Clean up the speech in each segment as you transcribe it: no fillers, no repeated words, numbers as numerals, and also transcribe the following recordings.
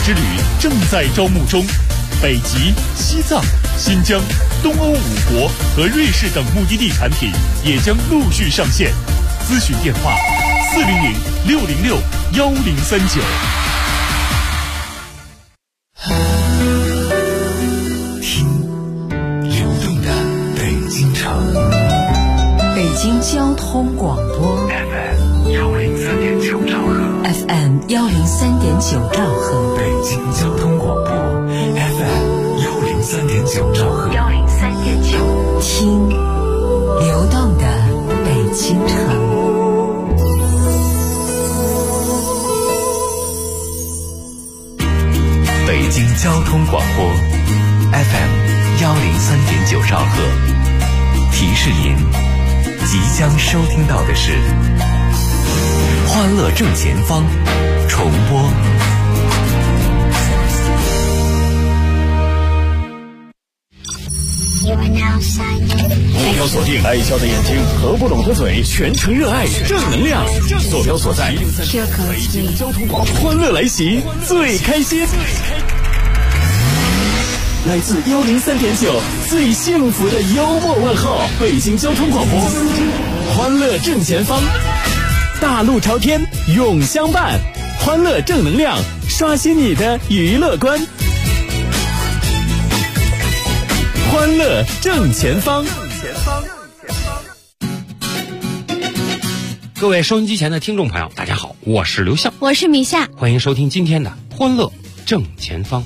之旅正在招募中，北极、西藏、新疆、东欧5国和瑞士等目的地产品也将陆续上线。咨询电话：400-606-1039。 北京交通广播 FM 103.9兆赫 FM 103.9兆赫， 北京交通广播 FM 103.9兆赫 103.9，听流动的北京城。 北京交通广播 FM 103.9兆赫，提示您即将收听到的是欢乐正前方重播。 目标锁定，爱笑的眼睛和不拢的嘴，全程热爱正能量。坐标所在，北京交通广播，欢乐来袭，最开心。来自103.9最幸福的幽默问候，北京交通广播，欢乐正前方，大路朝天永相伴，欢乐正能量，刷新你的娱乐观，欢乐正前方。 各位收音机前的听众朋友，大家好，我是刘向， 我是米夏， 欢迎收听今天的欢乐正前方。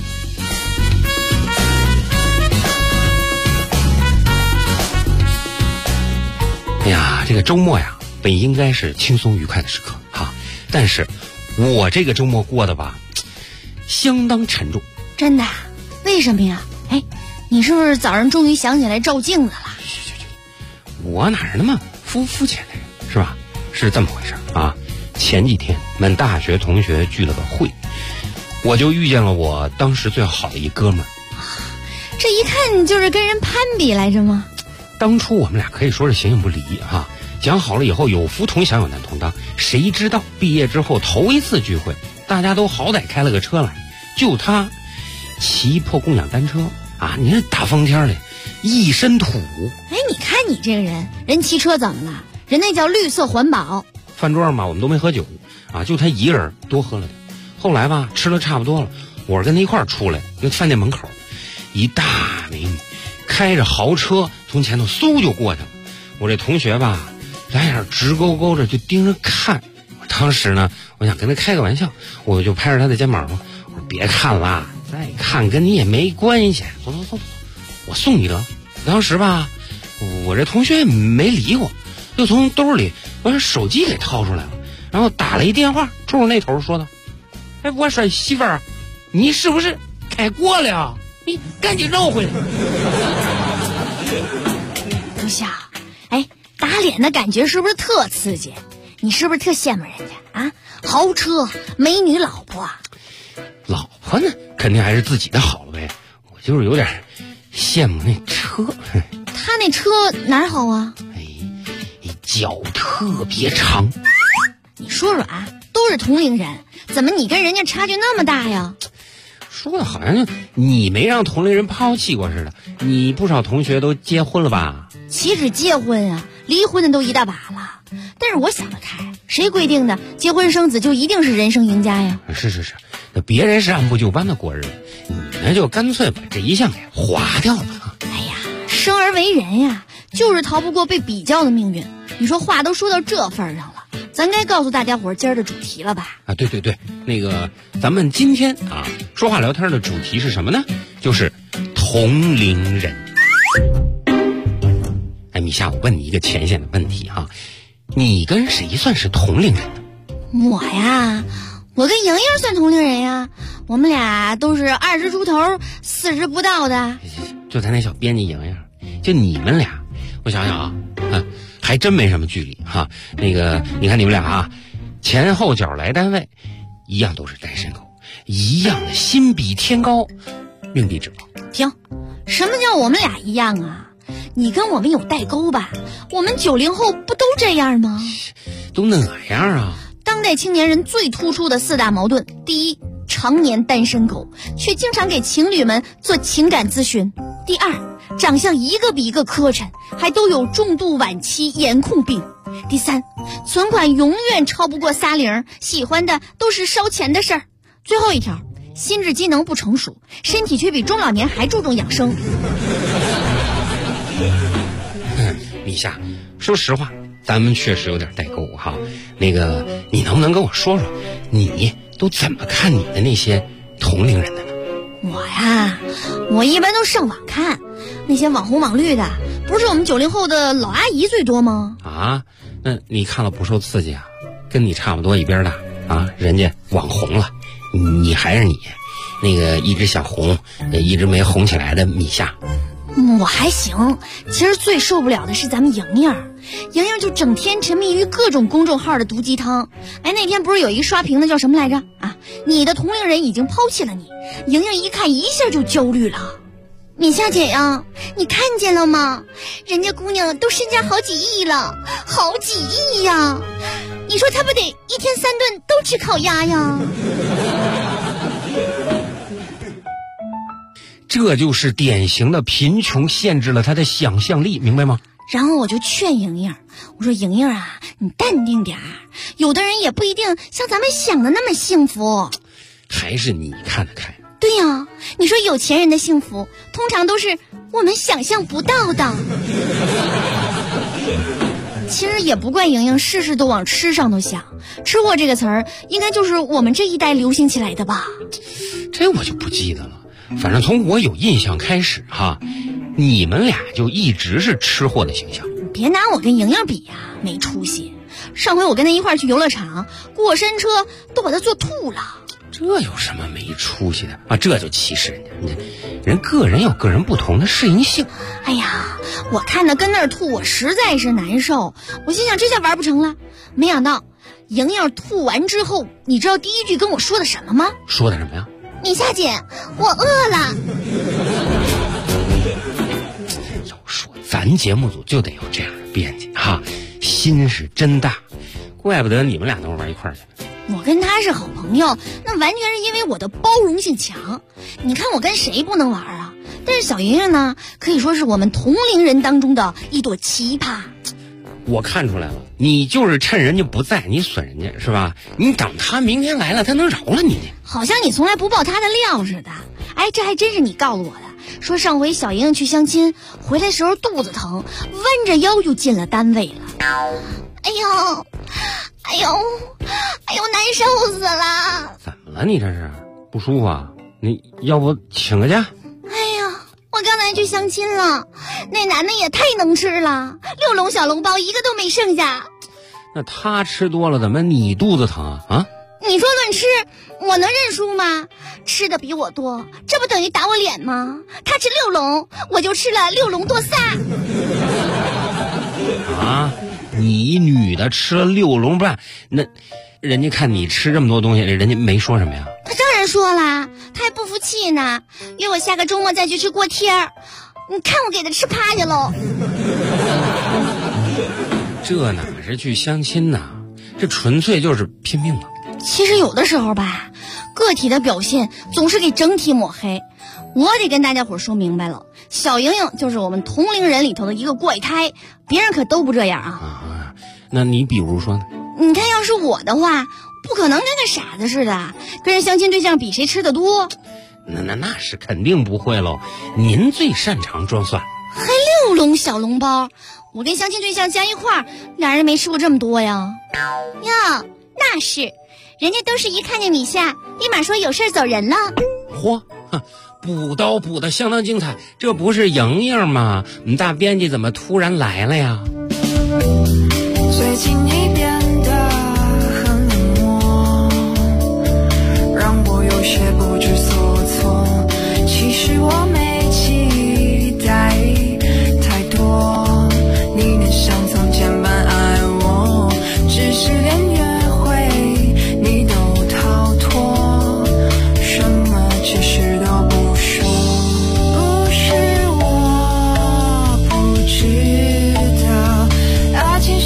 哎呀，这个周末呀，本应该是轻松愉快的时刻哈，但是我这个周末过的吧，相当沉重。 真的？为什么呀？哎，你是不是早上终于想起来照镜子了？ 我哪是那么肤浅的人，是吧？是这么回事啊。前几天我们大学同学聚了个会，我就遇见了我当时最好的一哥们儿。 这一看就是跟人攀比来着吗？ 当初我们俩可以说是形影不离哈，讲好了以后有福同享有难同当，谁知道毕业之后头一次聚会，大家都好歹开了个车来，就他骑破共享单车啊！你这大风天的，一身土。 哎，你看你这个人，人骑车怎么了？人那叫绿色环保。 饭桌上嘛，我们都没喝酒啊，就他一个人多喝了点。后来吧，吃了差不多了，我是跟他一块儿出来，就饭店门口，一大美女开着豪车从前头嗖就过去了。我这同学吧，两眼直勾勾的就盯着看。我当时呢，我想跟他开个玩笑，我就拍着他的肩膀说：“我说别看了，再看跟你也没关系，走，我送你得了。”当时吧，我这同学也没理我，就从兜里把手机给掏出来了，然后打了一电话，冲着那头说道：“哎，我说媳妇儿，你是不是开过了？你赶紧绕回来。” 不笑，哎，打脸的感觉是不是特刺激？你是不是特羡慕人家啊？豪车、美女、老婆。 老婆呢，肯定还是自己的好了呗。我就是有点羡慕那车。 他那车哪儿好啊？ 哎，脚特别长。 你说说啊，都是同龄人，怎么你跟人家差距那么大呀？ 说的好像就你没让同龄人抛弃过似的。你不少同学都结婚了吧？ 岂止结婚啊，离婚的都一大把了。但是我想得开，谁规定的结婚生子就一定是人生赢家呀？ 是，那别人是按部就班的过日子，你呢就干脆把这一项给划掉了。 哎呀，生而为人呀，就是逃不过被比较的命运。你说话都说到这份上了，咱该告诉大家伙今儿的主题了吧？ 啊，对，那个咱们今天啊说话聊天的主题是什么呢？就是同龄人。哎，米夏，我问你一个浅显的问题哈，你跟谁算是同龄人呢？ 我呀，我跟莹莹算同龄人呀，我们俩都是20出头40不到的。 就咱那小编辑莹莹，就你们俩，我想想啊，还真没什么距离哈。那个你看你们俩啊，前后脚来单位一样都是单身狗，一样的心比天高，命比纸薄。 停，什么叫我们俩一样啊？你跟我们有代沟吧？我们90后不都这样吗？ 都哪样啊？ 当代青年人最突出的4大矛盾：第一， 常年单身狗，却经常给情侣们做情感咨询。第二，长相一个比一个磕碜，还都有重度晚期颜控病。第三，存款永远超不过3零，喜欢的都是烧钱的事儿。最后一条，心智机能不成熟，身体却比中老年还注重养生。 米夏，说实话，咱们确实有点代沟哈。那个，你能不能跟我说说，你都怎么看你的那些同龄人的呢？ 我呀，我一般都上网看，那些网红网绿的，不是我们90后的老阿姨最多吗？ 啊，那你看了不受刺激啊？跟你差不多一边大啊，人家网红了，你还是你，那个一直想红，一直没红起来的米夏。 我还行，其实最受不了的是咱们莹莹就整天沉迷于各种公众号的毒鸡汤。哎，那天不是有一个刷屏的叫什么来着啊？你的同龄人已经抛弃了你。莹莹一看一下就焦虑了。米夏姐呀，你看见了吗？人家姑娘都身家好几亿了，好几亿呀！你说她不得一天3顿都吃烤鸭呀？ 这就是典型的贫穷限制了他的想象力，明白吗？ 然后我就劝莹莹，我说莹莹啊，你淡定点儿，有的人也不一定像咱们想的那么幸福。 还是你看得开。 对呀，你说有钱人的幸福通常都是我们想象不到的。其实也不怪莹莹事事都往吃上头想，吃货这个词儿应该就是我们这一代流行起来的吧？ 这我就不记得了，反正从我有印象开始哈，你们俩就一直是吃货的形象。 别拿我跟莹莹比呀，没出息。上回我跟她一块儿去游乐场，过山车都把她坐吐了。 这有什么没出息的啊？这就歧视人家，人个人有个人不同的适应性。 哎呀，我看她跟那儿吐，我实在是难受。我心想这下玩不成了，没想到莹莹吐完之后，你知道第一句跟我说的什么吗？ 说的什么呀？ 米夏姐，我饿了。 要说咱节目组就得有这样的编辑哈，心是真大，怪不得你们俩能玩一块儿去。 我跟他是好朋友，那完全是因为我的包容性强。你看我跟谁不能玩啊？但是小莹莹呢，可以说是我们同龄人当中的一朵奇葩。 我看出来了，你就是趁人家不在，你损人家是吧？你等他明天来了，他能饶了你呢？ 好像你从来不爆他的料似的。哎，这还真是你告诉我的。说上回小莹莹去相亲，回来时候肚子疼，弯着腰就进了单位了。哎呦，难受死了！ 怎么了？你这是不舒服啊？你要不请个假？ 哎呀，我刚才去相亲了，那男的也太能吃了，6笼小笼包一个都没剩下。 那他吃多了，怎么你肚子疼啊？ 你说论吃，我能认输吗？吃的比我多，这不等于打我脸吗？他吃6笼，我就吃了6笼多撒。 啊，你女的吃了6笼半，那人家看你吃这么多东西，人家没说什么呀？ 他当然说了，他还不服气呢，约我下个周末再去吃锅贴儿。你看我给他吃趴下喽。 这哪是去相亲呐？这纯粹就是拼命了。 其实有的时候吧，个体的表现总是给整体抹黑。我得跟大家伙说明白了，小莹莹就是我们同龄人里头的一个怪胎，别人可都不这样啊。 那你比如说呢？ 你看要是我的话，不可能跟个傻子似的跟人相亲对象比谁吃的多。 那是肯定不会喽，您最擅长装蒜。 还6笼小笼包，我跟相亲对象加一块儿，俩人没吃过这么多呀。呀，那是，人家都是一看见米夏，立马说有事走人了。 嚯，补刀补得相当精彩，这不是莹莹吗？我们大编辑怎么突然来了呀？ 最近你变得很冷漠，让我有些不知所措。其实我没期待太多，你能像从前般爱我，只是连约会你都逃脱，什么其实都不说。不是我不知道，爱情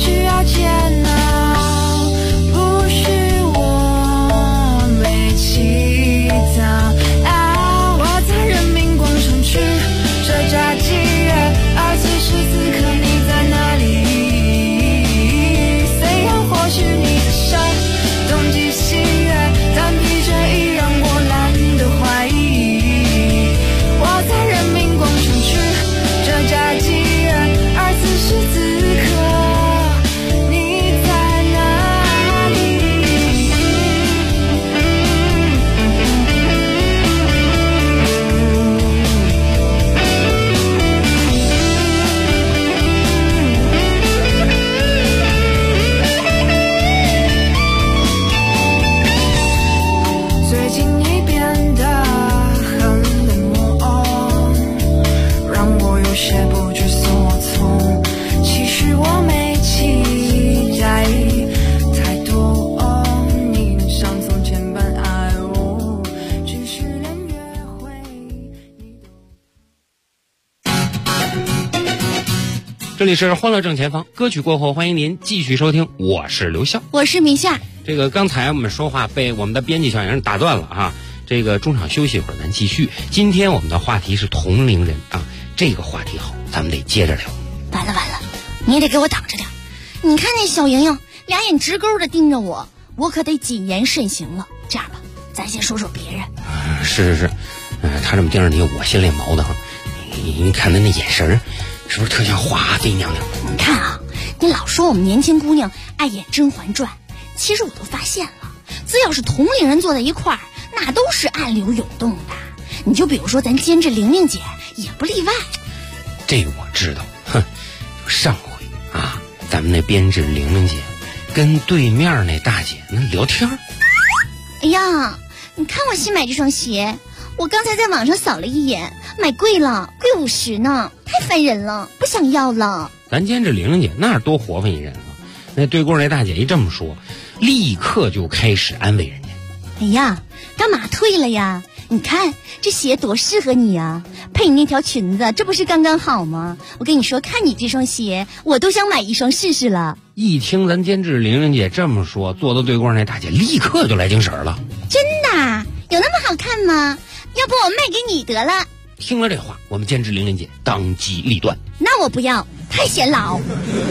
这里是欢乐正前方，歌曲过后，欢迎您继续收听，我是刘笑， 我是米夏。 这个刚才我们说话被我们的编辑小杨打断了啊，这个中场休息一会儿，咱继续。今天我们的话题是同龄人啊，这个话题好，咱们得接着聊。 完了，你也得给我挡着点。你看那小莹莹，俩眼直勾的盯着我，我可得谨言慎行了。这样吧，咱先说说别人。 是，他这么盯着你，我心里毛的慌。你看他那眼神是不是特像华妃娘娘？ 你看啊，你老说我们年轻姑娘爱演《甄嬛传》，其实我都发现了，只要是同龄人坐在一块儿，那都是暗流涌动的。你就比如说咱监制玲玲姐，也不例外。 这个我知道，上回啊，咱们那编制玲玲姐跟对面那大姐那聊天。 哎呀，你看我新买这双鞋，我刚才在网上扫了一眼，买贵了，贵50呢，太烦人了，不想要了。 咱监制玲玲姐那是多活泛一人啊！那对过那大姐一这么说，立刻就开始安慰人家。 哎呀，干嘛退了呀？你看这鞋多适合你呀，配你那条裙子，这不是刚刚好吗？我跟你说，看你这双鞋，我都想买一双试试了。 一听咱监制玲玲姐这么说，坐到对过那大姐立刻就来精神了。 真的？有那么好看吗？要不我卖给你得了。 听了这话，我们监制玲玲姐当机立断。 那我不要，太显老。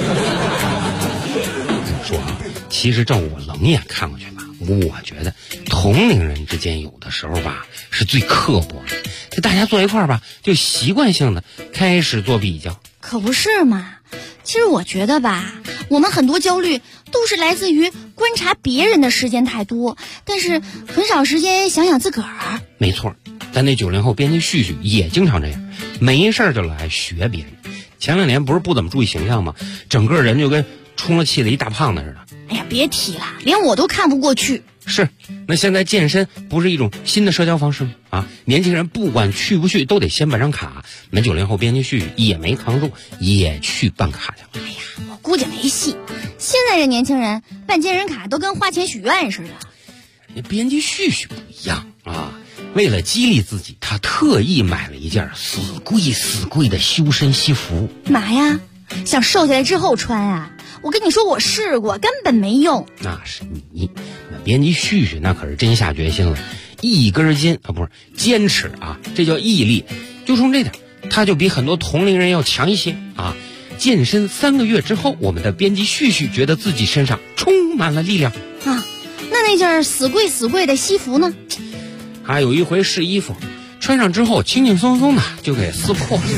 说啊，其实照我冷眼看过去吧，我觉得同龄人之间有的时候吧是最刻薄的，这大家坐一块儿吧，就习惯性的开始做比较。 可不是嘛，其实我觉得吧，我们很多焦虑都是来自于观察别人的时间太多，但是很少时间想想自个儿。 没错，咱那90后编辑旭旭也经常这样，没事就来学别人。前2年不是不怎么注意形象吗？整个人就跟充了气的一大胖子似的。 哎呀，别提了，连我都看不过去。 是，那现在健身不是一种新的社交方式吗？啊，年轻人不管去不去都得先办张卡。那90后编辑旭旭也没扛住，也去办卡去了。 哎呀，我估计没戏。现在这年轻人办健身卡都跟花钱许愿似的。 那编辑旭旭不一样啊，为了激励自己，他特意买了一件死贵的修身西服。 嘛呀，想瘦下来之后穿啊？我跟你说，我试过，根本没用。 那是你，那编辑旭旭那可是真下决心了，一根筋啊，不是坚持啊，这叫毅力。就冲这点，他就比很多同龄人要强一些啊。健身3个月之后，我们的编辑旭旭觉得自己身上充满了力量啊。那件死贵的西服呢？ 还有一回试衣服，穿上之后轻轻松松的就给撕破了。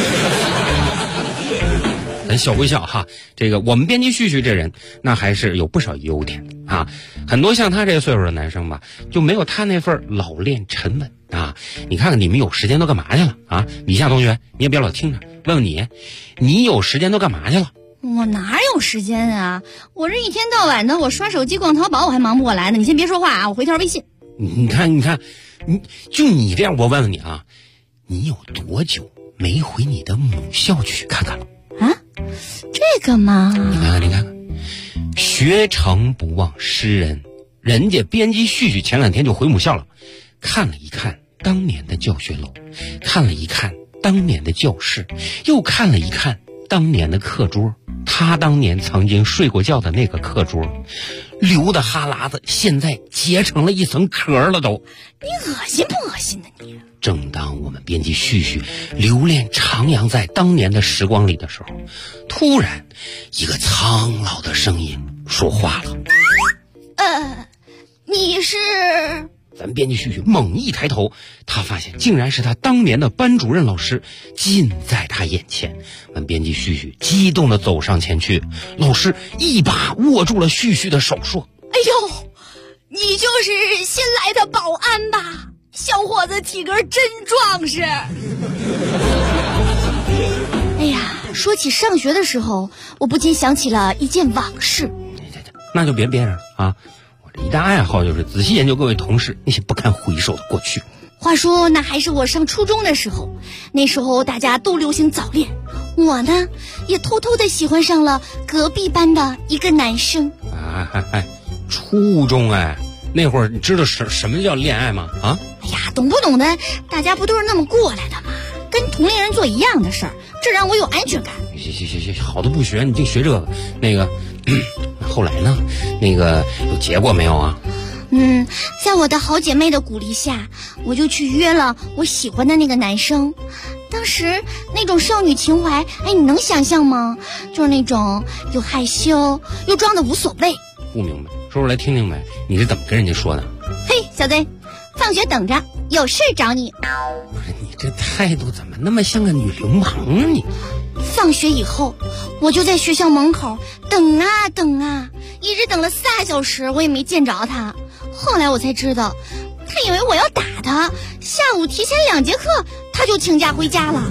咱笑归笑哈，这个我们编辑旭旭这人那还是有不少优点的啊。很多像他这岁数的男生吧，就没有他那份老练沉稳啊。你看看你们有时间都干嘛去了啊？李夏同学，你也别老听着，问问你有时间都干嘛去了？ 我哪有时间啊？我这一天到晚的，我刷手机逛淘宝，我还忙不过来呢。你先别说话啊，我回条微信。 你看，就你这样，我问问你啊，你有多久没回你的母校去看看了？ 啊，这个嘛， 你看看，学成不忘师恩，人家编辑旭旭前2天就回母校了，看了一看当年的教学楼，看了一看当年的教室，又看了一看当年的课桌，他当年曾经睡过觉的那个课桌，流的哈喇子现在结成了一层壳了都。 你恶心不恶心呢你？ 正当我们编辑旭旭留恋徜徉在当年的时光里的时候，突然一个苍老的声音说话了。 你是？ 咱编辑旭旭猛一抬头，他发现竟然是他当年的班主任老师近在他眼前。咱编辑旭旭激动地走上前去，老师一把握住了旭旭的手说： 哎呦，你就是新来的保安吧？小伙子体格真壮实。哎呀，说起上学的时候，我不禁想起了一件往事。 那就别憋着了啊！我这一大爱好就是仔细研究各位同事那些不堪回首的过去。 话说那还是我上初中的时候，那时候大家都流行早恋，我呢也偷偷的喜欢上了隔壁班的一个男生。 初中那会儿你知道什么叫恋爱吗？啊？ 哎呀，懂不懂的，大家不都是那么过来的吗？跟同龄人做一样的事儿，这让我有安全感。 行，好的不学，你净学这个。那个，后来呢？那个有结果没有啊？ 在我的好姐妹的鼓励下，我就去约了我喜欢的那个男生。当时那种少女情怀，你能想象吗？就是那种又害羞又装的无所谓。 不明白，说出来听听呗。你是怎么跟人家说的？ 嘿，小子，放学等着，有事找你。 不是你这态度怎么那么像个女流氓啊你？ 放学以后，我就在学校门口等啊等啊，一直等了4小时，我也没见着他。后来我才知道，他以为我要打他，下午提前2节课他就请假回家了。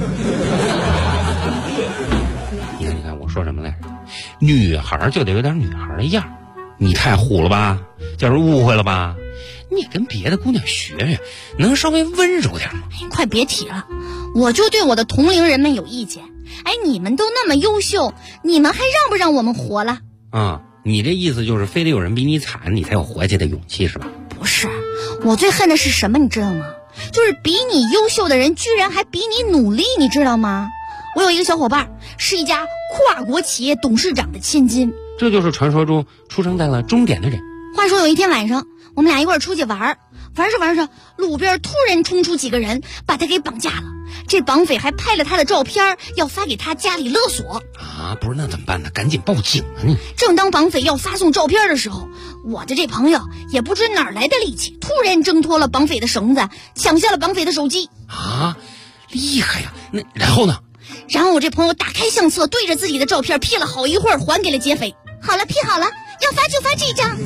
你看，我说什么来着？女孩就得有点女孩的样，你太虎了吧？叫人误会了吧？你跟别的姑娘学学，能稍微温柔点吗？ 快别提了，我就对我的同龄人们有意见。你们都那么优秀，你们还让不让我们活了？ 你这意思就是非得有人比你惨，你才有活下去的勇气是吧？ 不是，我最恨的是什么你知道吗？就是比你优秀的人居然还比你努力，你知道吗？我有一个小伙伴，是一家跨国企业董事长的千金， 这就是传说中出生在了终点的人。 话说有一天晚上，我们俩一块儿出去玩着，路边突然冲出几个人，把他给绑架了。这绑匪还拍了他的照片，要发给他家里勒索。 不是，那怎么办呢？赶紧报警啊你！ 正当绑匪要发送照片的时候，我的这朋友也不知哪来的力气，突然挣脱了绑匪的绳子，抢下了绑匪的手机。 厉害呀！那然后呢？ 然后我这朋友打开相册，对着自己的照片 P 了好一会儿，还给了劫匪。好了 ，P 好了，要发就发这张。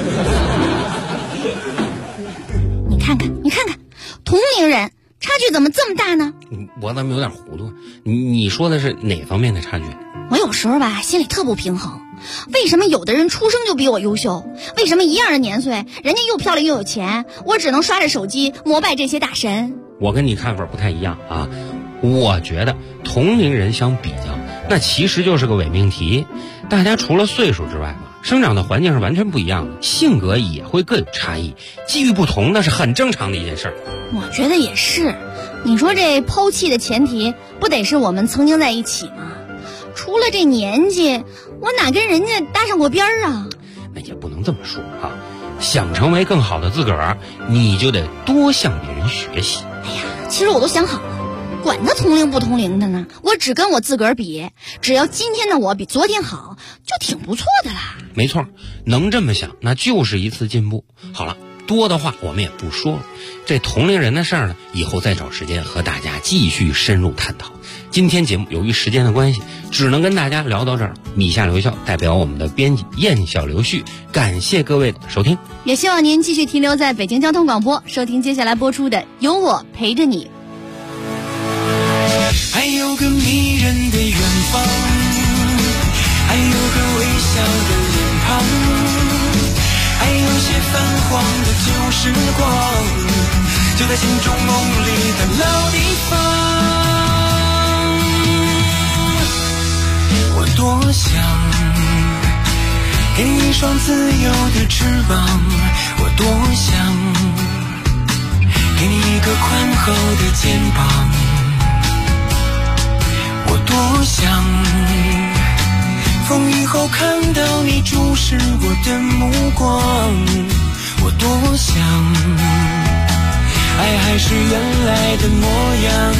你看看，同龄人差距怎么这么大呢？ 我怎么有点糊涂？你说的是哪方面的差距？ 我有时候吧，心里特不平衡。为什么有的人出生就比我优秀？为什么一样的年岁，人家又漂亮又有钱，我只能刷着手机膜拜这些大神？ 我跟你看法不太一样啊。我觉得同龄人相比较，那其实就是个伪命题。大家除了岁数之外吧，生长的环境是完全不一样的，性格也会各有差异，机遇不同那是很正常的一件事儿。 我觉得也是。你说这抛弃的前提不得是我们曾经在一起吗？除了这年纪，我哪跟人家搭上过边儿啊？ 那也不能这么说啊。想成为更好的自个儿，你就得多向别人学习。 其实我都想好了，管他同龄不同龄的呢，我只跟我自个儿比，只要今天的我比昨天好，就挺不错的啦。 没错，能这么想，那就是一次进步。好了，多的话我们也不说了，这同龄人的事儿呢，以后再找时间和大家继续深入探讨。今天节目由于时间的关系，只能跟大家聊到这儿了。米下留校代表我们的编辑燕小刘旭，感谢各位的收听， 也希望您继续停留在北京交通广播，收听接下来播出的《有我陪着你》。 还有个迷人的远方，还有个微笑的脸庞，还有些泛黄的旧时光，就在心中梦里的老地方。我多想给你一双自由的翅膀，我多想给你一个宽厚的肩膀，我多想风雨后看到你注视我的目光，我多想爱还是原来的模样，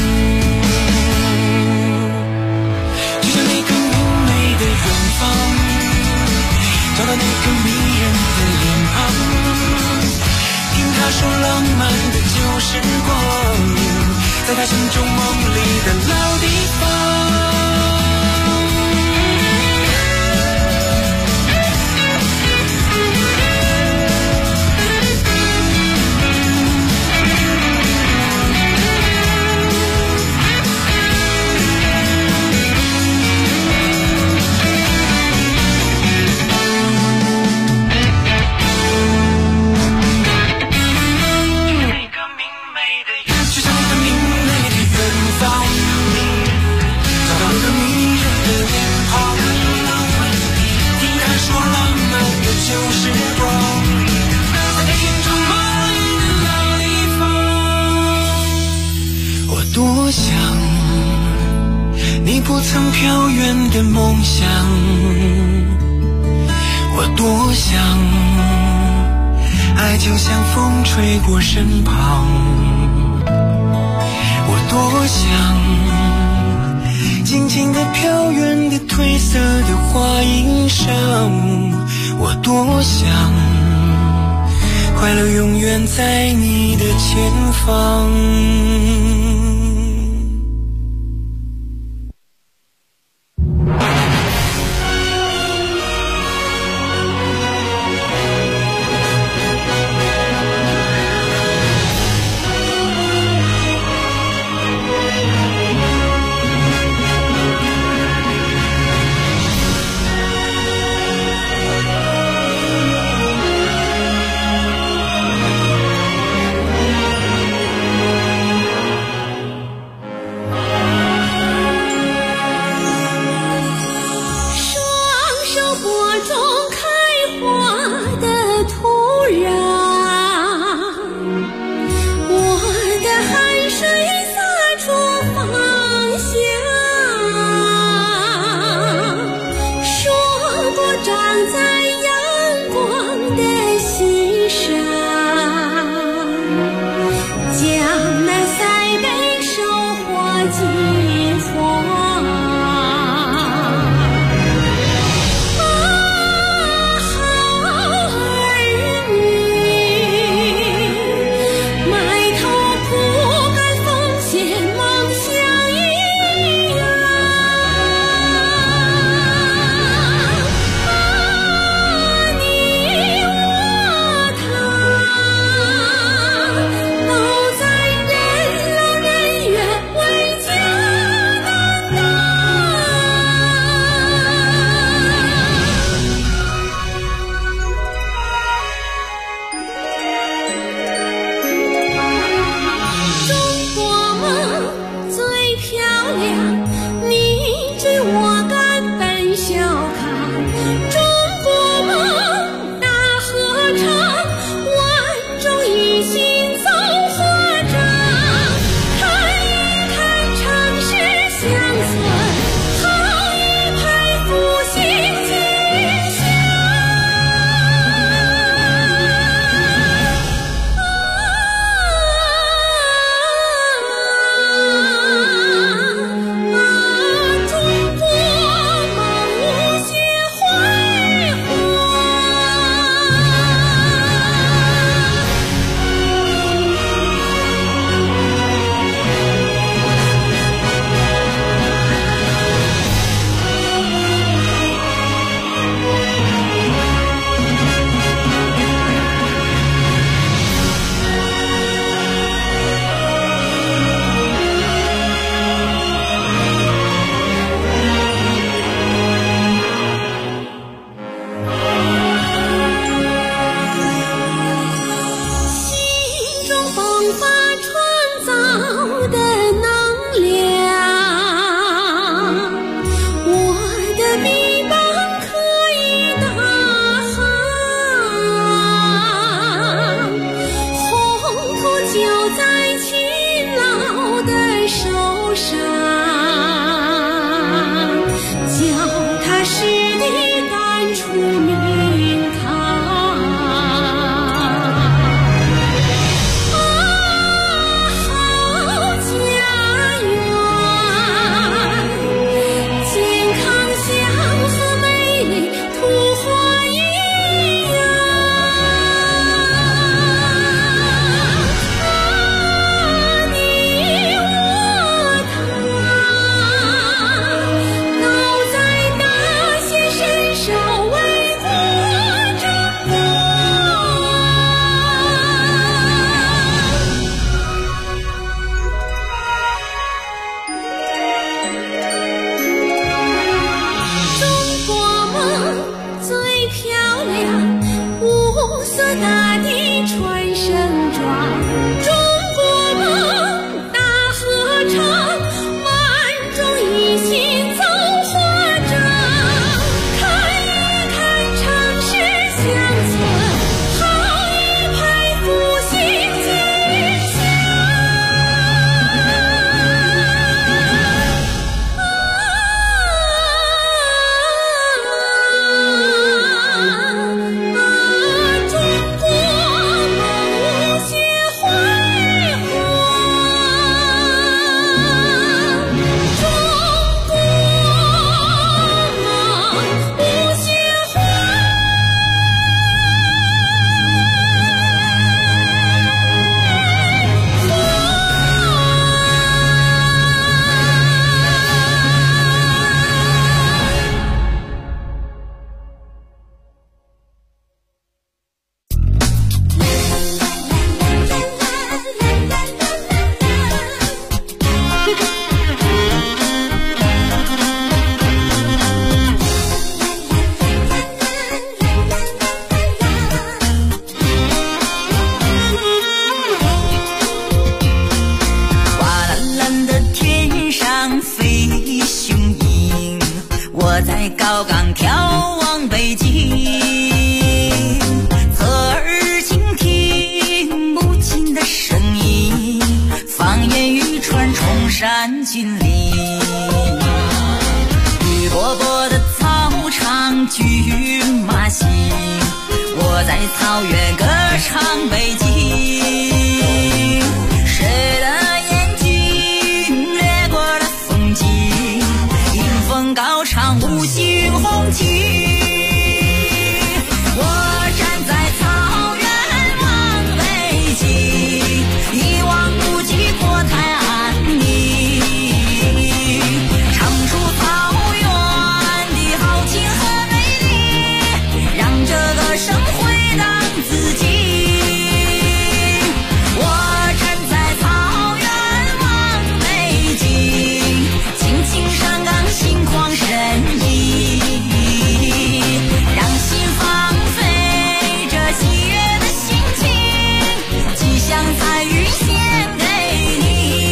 就像那个明媚的远方，找到那个迷人的脸庞，听他说浪漫的旧时光，在他心中梦里的老地方。就像那个明媚的远方， 不曾飘远的梦想，我多想爱就像风吹过身旁，我多想静静地飘远的褪色的花衣裳，我多想快乐永远在你的前方。 骏马行，我在草原歌唱北京。谁的眼睛掠过了风景，迎风高唱五星红旗。我站在草原望北京，一望无际国泰安宁，唱出草原的豪情和美丽，让这个生回荡自己。我站在草原望北京，轻轻上岗心旷神怡，让心放飞这喜悦的心情，吉祥彩云献给你。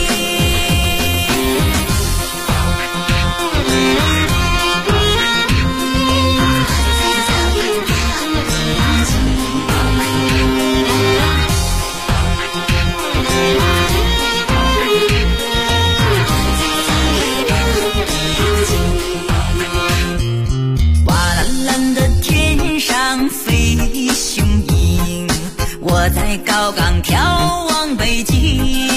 瓦蓝蓝的天上飞雄鹰，我在高岗眺望北京。